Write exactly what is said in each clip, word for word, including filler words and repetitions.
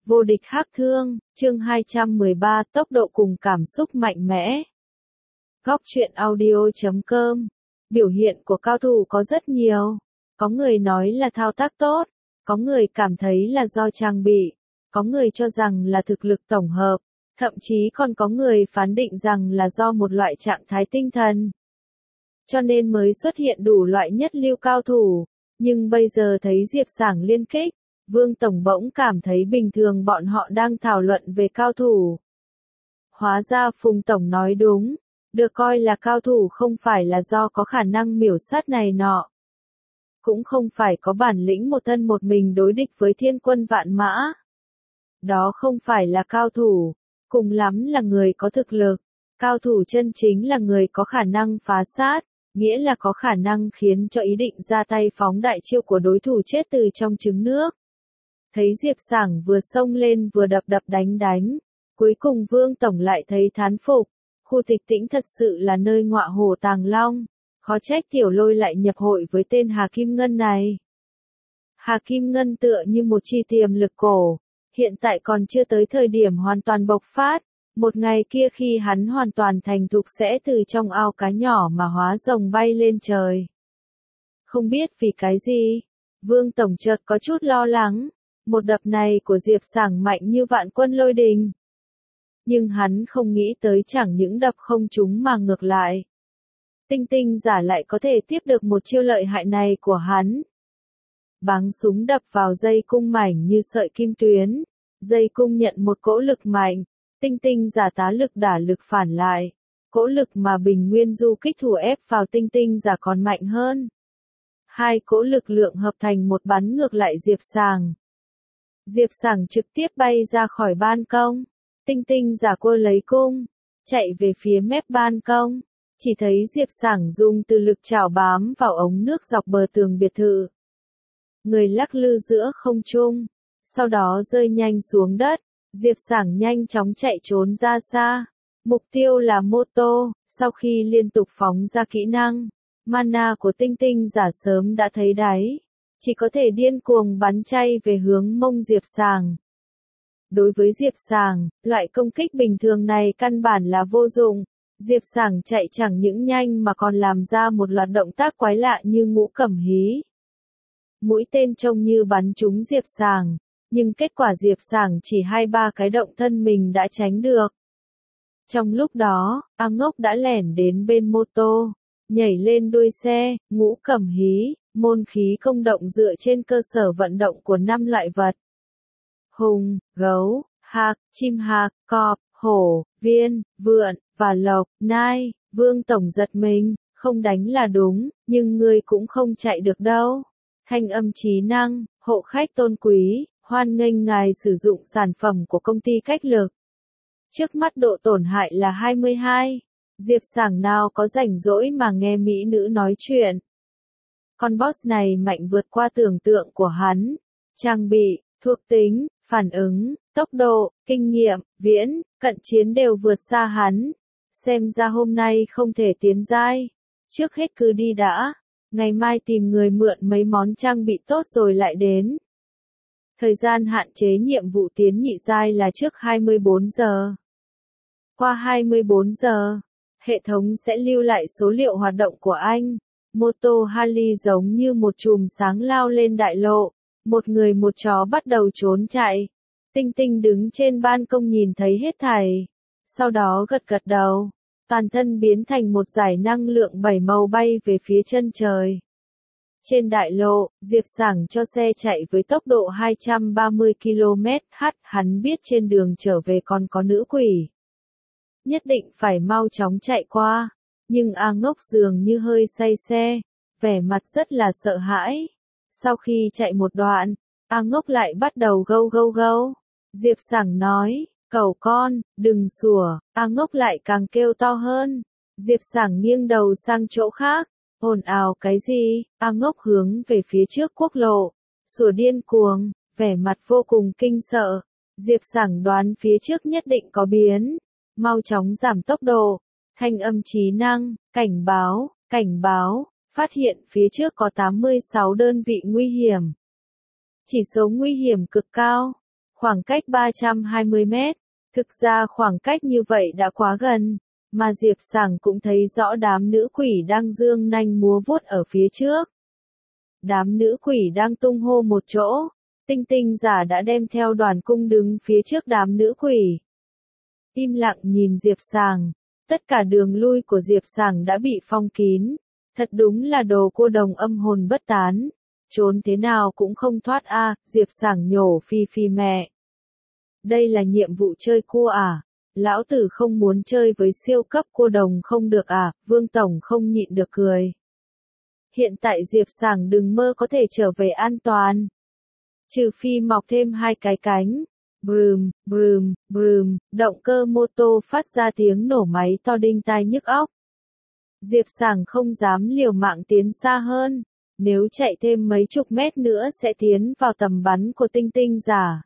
Vô địch hắc thương, chương hai trăm mười ba tốc độ cùng cảm xúc mạnh mẽ. Góc truyện audio chấm com. Biểu hiện của cao thủ có rất nhiều. Có người nói là thao tác tốt, có người cảm thấy là do trang bị, có người cho rằng là thực lực tổng hợp, thậm chí còn có người phán định rằng là do một loại trạng thái tinh thần. Cho nên mới xuất hiện đủ loại nhất lưu cao thủ, nhưng bây giờ thấy Diệp Sảng liên kích, Vương Tổng bỗng cảm thấy bình thường bọn họ đang thảo luận về cao thủ. Hóa ra Phùng Tổng nói đúng, được coi là cao thủ không phải là do có khả năng miểu sát này nọ. Cũng không phải có bản lĩnh một thân một mình đối địch với thiên quân vạn mã. Đó không phải là cao thủ, cùng lắm là người có thực lực. Cao thủ chân chính là người có khả năng phá sát, nghĩa là có khả năng khiến cho ý định ra tay phóng đại chiêu của đối thủ chết từ trong trứng nước. Thấy Diệp Sảng vừa xông lên vừa đập đập đánh đánh, cuối cùng Vương Tổng lại thấy thán phục, khu Tịch Tĩnh thật sự là nơi ngọa hổ tàng long, khó trách Tiểu Lôi lại nhập hội với tên Hà Kim Ngân này. Hà Kim Ngân tựa như một chi tiềm lực cổ, hiện tại còn chưa tới thời điểm hoàn toàn bộc phát, một ngày kia khi hắn hoàn toàn thành thục sẽ từ trong ao cá nhỏ mà hóa rồng bay lên trời. Không biết vì cái gì, Vương Tổng chợt có chút lo lắng. Một đập này của Diệp Sảng mạnh như vạn quân lôi đình. Nhưng hắn không nghĩ tới chẳng những đập không trúng mà ngược lại. Tinh tinh giả lại có thể tiếp được một chiêu lợi hại này của hắn. Báng súng đập vào dây cung mảnh như sợi kim tuyến. Dây cung nhận một cỗ lực mạnh. Tinh tinh giả tá lực đả lực phản lại. Cỗ lực mà Bình Nguyên Du kích thủ ép vào tinh tinh giả còn mạnh hơn. Hai cỗ lực lượng hợp thành một bắn ngược lại Diệp Sảng. Diệp Sảng trực tiếp bay ra khỏi ban công, tinh tinh giả cua lấy cung, chạy về phía mép ban công, chỉ thấy Diệp Sảng dùng từ lực chảo bám vào ống nước dọc bờ tường biệt thự. Người lắc lư giữa không trung, sau đó rơi nhanh xuống đất, Diệp Sảng nhanh chóng chạy trốn ra xa. Mục tiêu là mô tô, sau khi liên tục phóng ra kỹ năng, mana của tinh tinh giả sớm đã thấy đáy. Chỉ có thể điên cuồng bắn chay về hướng mông Diệp Sảng. Đối với Diệp Sảng, loại công kích bình thường này căn bản là vô dụng. Diệp Sảng chạy chẳng những nhanh mà còn làm ra một loạt động tác quái lạ như ngũ cẩm hí. Mũi tên trông như bắn trúng Diệp Sảng, nhưng kết quả Diệp Sảng chỉ hai ba cái động thân mình đã tránh được. Trong lúc đó, A Ngốc đã lẻn đến bên mô tô, nhảy lên đuôi xe, ngũ cẩm hí. Môn khí công động dựa trên cơ sở vận động của năm loại vật. Hùng, gấu, hạc, chim hạc, cọp, hổ, viên, vượn, và lộc, nai. Vương Tổng giật mình, không đánh là đúng, nhưng ngươi cũng không chạy được đâu. Thanh âm trí năng, hộ khách tôn quý, hoan nghênh ngài sử dụng sản phẩm của công ty cách lực. Trước mắt độ tổn hại là hai mươi hai. Diệp Sảng nào có rảnh rỗi mà nghe mỹ nữ nói chuyện. Con boss này mạnh vượt qua tưởng tượng của hắn. Trang bị, thuộc tính, phản ứng, tốc độ, kinh nghiệm, viễn, cận chiến đều vượt xa hắn. Xem ra hôm nay không thể tiến giai. Trước hết cứ đi đã. Ngày mai tìm người mượn mấy món trang bị tốt rồi lại đến. Thời gian hạn chế nhiệm vụ tiến nhị giai là trước hai mươi bốn giờ. Qua hai mươi bốn giờ, hệ thống sẽ lưu lại số liệu hoạt động của anh. Mô tô Harley giống như một chùm sáng lao lên đại lộ, một người một chó bắt đầu trốn chạy. Tinh Tinh đứng trên ban công nhìn thấy hết thảy, sau đó gật gật đầu, toàn thân biến thành một dải năng lượng bảy màu bay về phía chân trời. Trên đại lộ, Diệp Sảng cho xe chạy với tốc độ hai trăm ba mươi ki lô mét h, hắn biết trên đường trở về còn có nữ quỷ. Nhất định phải mau chóng chạy qua. Nhưng A Ngốc dường như hơi say xe, vẻ mặt rất là sợ hãi. Sau khi chạy một đoạn, A Ngốc lại bắt đầu gâu gâu gâu. Diệp Sảng nói, cẩu con, đừng sủa. A Ngốc lại càng kêu to hơn. Diệp Sảng nghiêng đầu sang chỗ khác, ồn ào cái gì? A Ngốc hướng về phía trước quốc lộ, sủa điên cuồng, vẻ mặt vô cùng kinh sợ. Diệp Sảng đoán phía trước nhất định có biến, mau chóng giảm tốc độ. Thanh âm trí năng, cảnh báo, cảnh báo, phát hiện phía trước có tám mươi sáu đơn vị nguy hiểm. Chỉ số nguy hiểm cực cao. khoảng cách ba trăm hai mươi mét. Thực ra khoảng cách như vậy đã quá gần, mà Diệp Sảng cũng thấy rõ đám nữ quỷ đang giương nanh múa vuốt ở phía trước. Đám nữ quỷ đang tung hô một chỗ, tinh tinh giả đã đem theo đoàn cung đứng phía trước đám nữ quỷ. Im lặng nhìn Diệp Sảng, tất cả đường lui của Diệp Sảng đã bị phong kín, thật đúng là đồ cô đồng âm hồn bất tán, trốn thế nào cũng không thoát a. À, Diệp Sảng nhổ phi phi mẹ. Đây là nhiệm vụ chơi cua à? Lão tử không muốn chơi với siêu cấp cô đồng không được à? Vương Tổng không nhịn được cười. Hiện tại Diệp Sảng đừng mơ có thể trở về an toàn. Trừ phi mọc thêm hai cái cánh. Brum, brum, brum, động cơ mô tô phát ra tiếng nổ máy to đinh tai nhức óc. Diệp Sảng không dám liều mạng tiến xa hơn, nếu chạy thêm mấy chục mét nữa sẽ tiến vào tầm bắn của tinh tinh giả.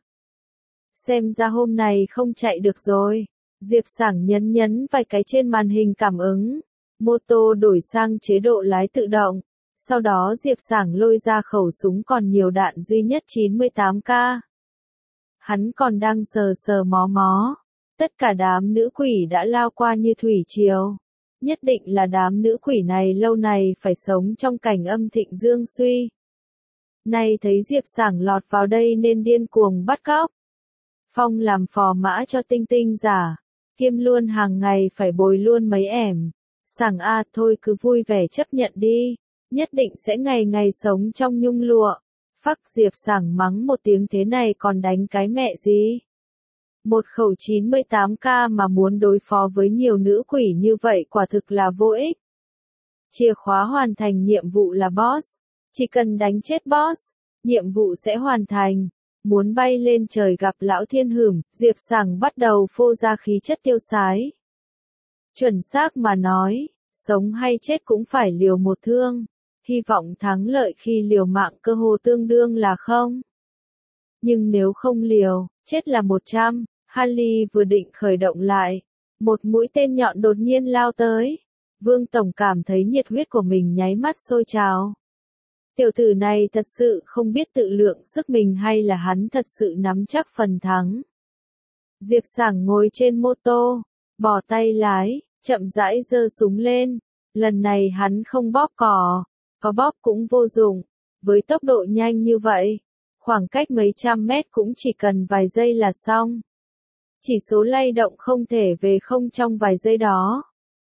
Xem ra hôm này không chạy được rồi. Diệp Sảng nhấn nhấn vài cái trên màn hình cảm ứng. Mô tô đổi sang chế độ lái tự động. Sau đó Diệp Sảng lôi ra khẩu súng còn nhiều đạn duy nhất chín mươi tám K. Hắn còn đang sờ sờ mó mó. Tất cả đám nữ quỷ đã lao qua như thủy triều. Nhất định là đám nữ quỷ này lâu này phải sống trong cảnh âm thịnh dương suy. Nay thấy Diệp Sảng lọt vào đây nên điên cuồng bắt cóc. Phong làm phò mã cho tinh tinh giả, kiêm luôn hàng ngày phải bồi luôn mấy ẻm. Sảng a thôi cứ vui vẻ chấp nhận đi, nhất định sẽ ngày ngày sống trong nhung lụa. Phắc Diệp Sảng mắng một tiếng thế này còn đánh cái mẹ gì. Một khẩu chín mươi tám K mà muốn đối phó với nhiều nữ quỷ như vậy quả thực là vô ích. Chìa khóa hoàn thành nhiệm vụ là boss, chỉ cần đánh chết boss, nhiệm vụ sẽ hoàn thành. Muốn bay lên trời gặp lão thiên hửm, Diệp Sảng bắt đầu phô ra khí chất tiêu sái. Chuẩn xác mà nói, sống hay chết cũng phải liều một thương, hy vọng thắng lợi khi liều mạng cơ hồ tương đương là không. Nhưng nếu không liều, chết là một trăm, Harley vừa định khởi động lại, một mũi tên nhọn đột nhiên lao tới. Vương Tổng cảm thấy nhiệt huyết của mình nháy mắt sôi trào. Tiểu tử này thật sự không biết tự lượng sức mình hay là hắn thật sự nắm chắc phần thắng. Diệp Sảng ngồi trên mô tô, bỏ tay lái, chậm rãi giơ súng lên. Lần này hắn không bóp cò, có bóp cũng vô dụng. Với tốc độ nhanh như vậy, khoảng cách mấy trăm mét cũng chỉ cần vài giây là xong. Chỉ số lay động không thể về không trong vài giây đó.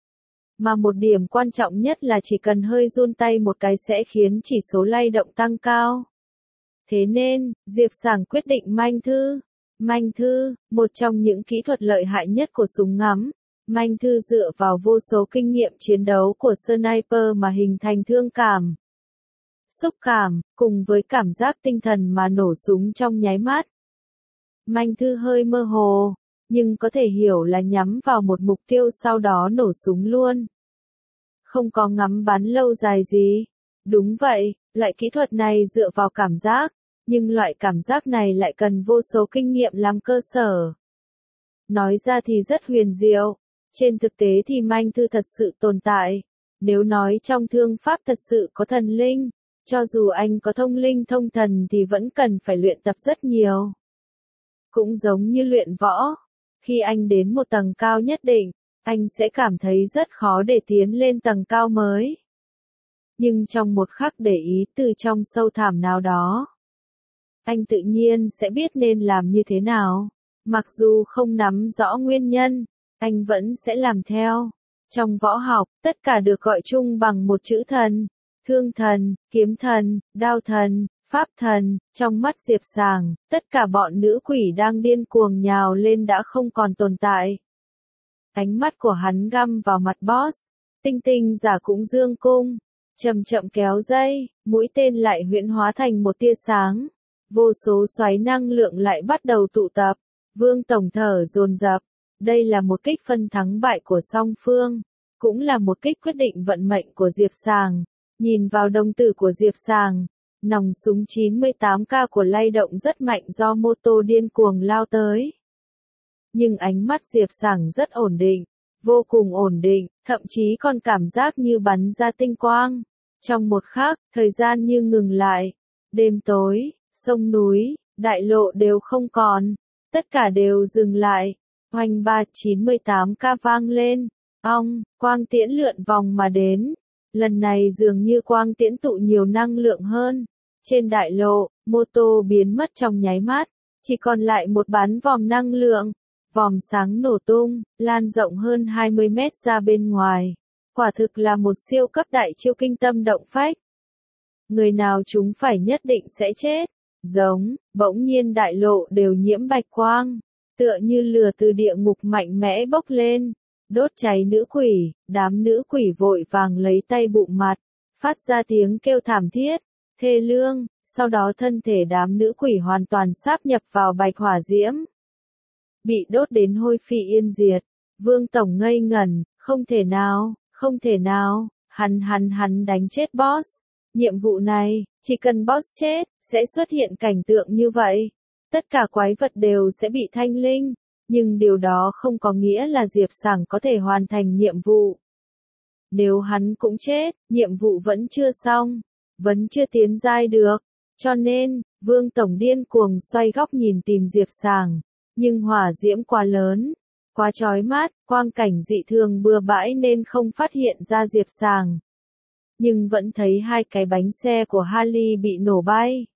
Mà một điểm quan trọng nhất là chỉ cần hơi run tay một cái sẽ khiến chỉ số lay động tăng cao. Thế nên, Diệp Sảng quyết định manh thư. Manh thư, một trong những kỹ thuật lợi hại nhất của súng ngắm. Manh thư dựa vào vô số kinh nghiệm chiến đấu của sniper mà hình thành thương cảm, xúc cảm, cùng với cảm giác tinh thần mà nổ súng trong nháy mắt. Manh thư hơi mơ hồ, nhưng có thể hiểu là nhắm vào một mục tiêu sau đó nổ súng luôn. Không có ngắm bắn lâu dài gì. Đúng vậy, loại kỹ thuật này dựa vào cảm giác, nhưng loại cảm giác này lại cần vô số kinh nghiệm làm cơ sở. Nói ra thì rất huyền diệu, trên thực tế thì manh thư thật sự tồn tại. Nếu nói trong thương pháp thật sự có thần linh, cho dù anh có thông linh thông thần thì vẫn cần phải luyện tập rất nhiều. Cũng giống như luyện võ, khi anh đến một tầng cao nhất định, anh sẽ cảm thấy rất khó để tiến lên tầng cao mới. Nhưng trong một khắc để ý từ trong sâu thẳm nào đó, anh tự nhiên sẽ biết nên làm như thế nào. Mặc dù không nắm rõ nguyên nhân, anh vẫn sẽ làm theo. Trong võ học, tất cả được gọi chung bằng một chữ thần. Thương thần, kiếm thần, đao thần, pháp thần. Trong mắt Diệp Sảng, tất cả bọn nữ quỷ đang điên cuồng nhào lên đã không còn tồn tại. Ánh mắt của hắn găm vào mặt boss. Tinh tinh giả cũng dương cung, chậm chậm kéo dây, mũi tên lại huyễn hóa thành một tia sáng. Vô số xoáy năng lượng lại bắt đầu tụ tập. Vương Tổng thở dồn dập. Đây là một kích phân thắng bại của song phương, cũng là một kích quyết định vận mệnh của Diệp Sảng. Nhìn vào đồng tử của Diệp Sảng, nòng súng chín mươi tám K của lay động rất mạnh do mô tô điên cuồng lao tới. Nhưng ánh mắt Diệp Sảng rất ổn định, vô cùng ổn định, thậm chí còn cảm giác như bắn ra tinh quang. Trong một khắc, thời gian như ngừng lại. Đêm tối, sông núi, đại lộ đều không còn. Tất cả đều dừng lại. Oanh ba chín mươi tám ca vang lên. Ong, quang tiễn lượn vòng mà đến. Lần này dường như quang tiễn tụ nhiều năng lượng hơn. Trên đại lộ, mô tô biến mất trong nháy mắt. Chỉ còn lại một bán vòm năng lượng. Vòm sáng nổ tung, lan rộng hơn hai mươi mét ra bên ngoài. Quả thực là một siêu cấp đại chiêu kinh tâm động phách. Người nào chúng phải nhất định sẽ chết. Giống, bỗng nhiên đại lộ đều nhiễm bạch quang. Tựa như lửa từ địa ngục mạnh mẽ bốc lên. Đốt cháy nữ quỷ, đám nữ quỷ vội vàng lấy tay bụng mặt. Phát ra tiếng kêu thảm thiết, thê lương. Sau đó thân thể đám nữ quỷ hoàn toàn sáp nhập vào bạch hỏa diễm. Bị đốt đến hôi phi yên diệt. Vương Tổng ngây ngẩn, không thể nào, không thể nào, hắn hắn hắn đánh chết boss. Nhiệm vụ này, chỉ cần boss chết, sẽ xuất hiện cảnh tượng như vậy. Tất cả quái vật đều sẽ bị thanh linh, nhưng điều đó không có nghĩa là Diệp Sảng có thể hoàn thành nhiệm vụ. Nếu hắn cũng chết, nhiệm vụ vẫn chưa xong, vẫn chưa tiến giai được. Cho nên, Vương Tổng điên cuồng xoay góc nhìn tìm Diệp Sảng, nhưng hỏa diễm quá lớn, quá chói mắt, quang cảnh dị thường bừa bãi nên không phát hiện ra Diệp Sảng. Nhưng vẫn thấy hai cái bánh xe của Harley bị nổ bay.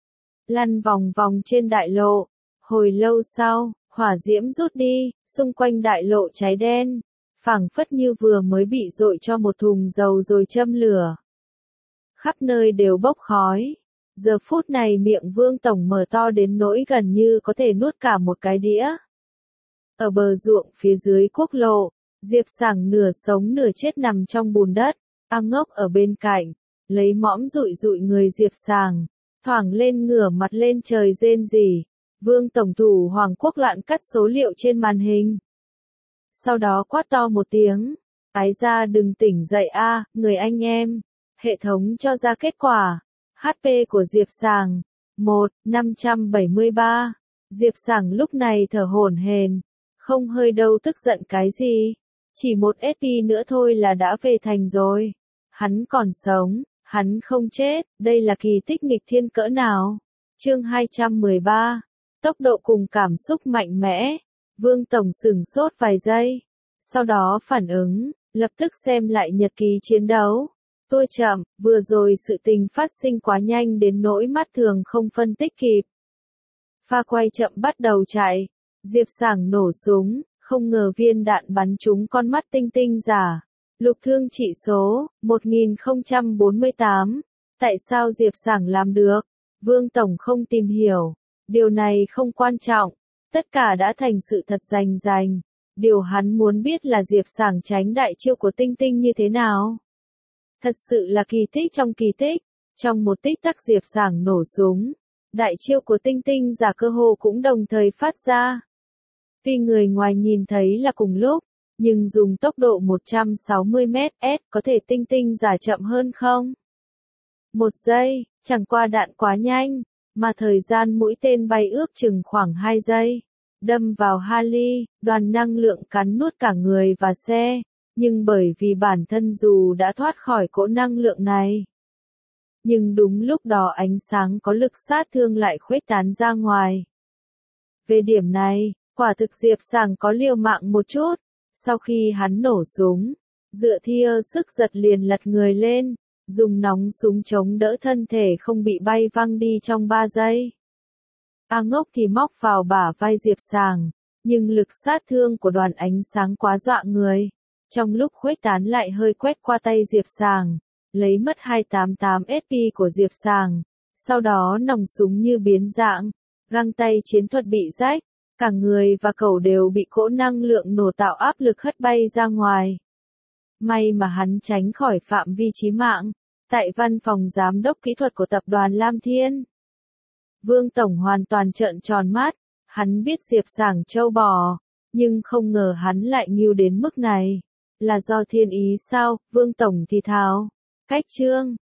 Lăn vòng vòng trên đại lộ. Hồi lâu sau, hỏa diễm rút đi, xung quanh đại lộ cháy đen. Phảng phất như vừa mới bị dội cho một thùng dầu rồi châm lửa. Khắp nơi đều bốc khói. Giờ phút này miệng Vương Tổng mở to đến nỗi gần như có thể nuốt cả một cái đĩa. Ở bờ ruộng phía dưới quốc lộ, Diệp Sảng nửa sống nửa chết nằm trong bùn đất. A Ngốc ở bên cạnh, lấy mõm dụi dụi người Diệp Sảng, thoảng lên ngửa mặt lên trời rên rỉ. Vương Tổng thủ Hoàng Quốc loạn cắt số liệu trên màn hình. Sau đó quát to một tiếng, ái ra đừng tỉnh dậy a, người anh em. Hệ thống cho ra kết quả. hát pê của Diệp Sảng, một nghìn năm trăm bảy mươi ba. Diệp Sảng lúc này thở hổn hển, không hơi đâu tức giận cái gì. Chỉ một ét pê nữa thôi là đã về thành rồi. Hắn còn sống, hắn không chết, đây là kỳ tích nghịch thiên cỡ nào. Chương hai trăm mười ba. Tốc độ cùng cảm xúc mạnh mẽ. Vương Tổng sửng sốt vài giây. Sau đó phản ứng, lập tức xem lại nhật ký chiến đấu. Tôi chậm, vừa rồi sự tình phát sinh quá nhanh đến nỗi mắt thường không phân tích kịp. Pha quay chậm bắt đầu chạy. Diệp Sảng nổ súng, không ngờ viên đạn bắn trúng con mắt tinh tinh giả. Lục thương trị số, một nghìn không trăm bốn mươi tám. Tại sao Diệp Sảng làm được? Vương Tổng không tìm hiểu. Điều này không quan trọng. Tất cả đã thành sự thật rành rành. Điều hắn muốn biết là Diệp Sảng tránh đại chiêu của tinh tinh như thế nào. Thật sự là kỳ tích trong kỳ tích. Trong một tích tắc Diệp Sảng nổ súng. Đại chiêu của tinh tinh giả cơ hồ cũng đồng thời phát ra. Tuy người ngoài nhìn thấy là cùng lúc, nhưng dùng tốc độ một trăm sáu mươi mét per có thể tinh tinh giả chậm hơn không? Một giây, chẳng qua đạn quá nhanh, mà thời gian mũi tên bay ước chừng khoảng hai giây. Đâm vào Harley, đoàn năng lượng cắn nuốt cả người và xe, nhưng bởi vì bản thân dù đã thoát khỏi cỗ năng lượng này. Nhưng đúng lúc đó ánh sáng có lực sát thương lại khuếch tán ra ngoài. Về điểm này, quả thực Diệp Sảng có liều mạng một chút. Sau khi hắn nổ súng, dựa thia sức giật liền lật người lên, dùng nòng súng chống đỡ thân thể không bị bay văng đi trong ba giây. A Ngốc thì móc vào bả vai Diệp Sảng, nhưng lực sát thương của đoàn ánh sáng quá dọa người. Trong lúc khuếch tán lại hơi quét qua tay Diệp Sảng, lấy mất hai trăm tám mươi tám ét pê của Diệp Sảng. Sau đó nòng súng như biến dạng, găng tay chiến thuật bị rách. Cả người và cẩu đều bị cỗ năng lượng nổ tạo áp lực hất bay ra ngoài. May mà hắn tránh khỏi phạm vi chí mạng. Tại văn phòng giám đốc kỹ thuật của tập đoàn Lam Thiên, Vương Tổng hoàn toàn trợn tròn mắt. Hắn biết Diệp Sảng trâu bò, nhưng không ngờ hắn lại nghêu đến mức này. Là do thiên ý sao? Vương Tổng thì thào. Cách chương.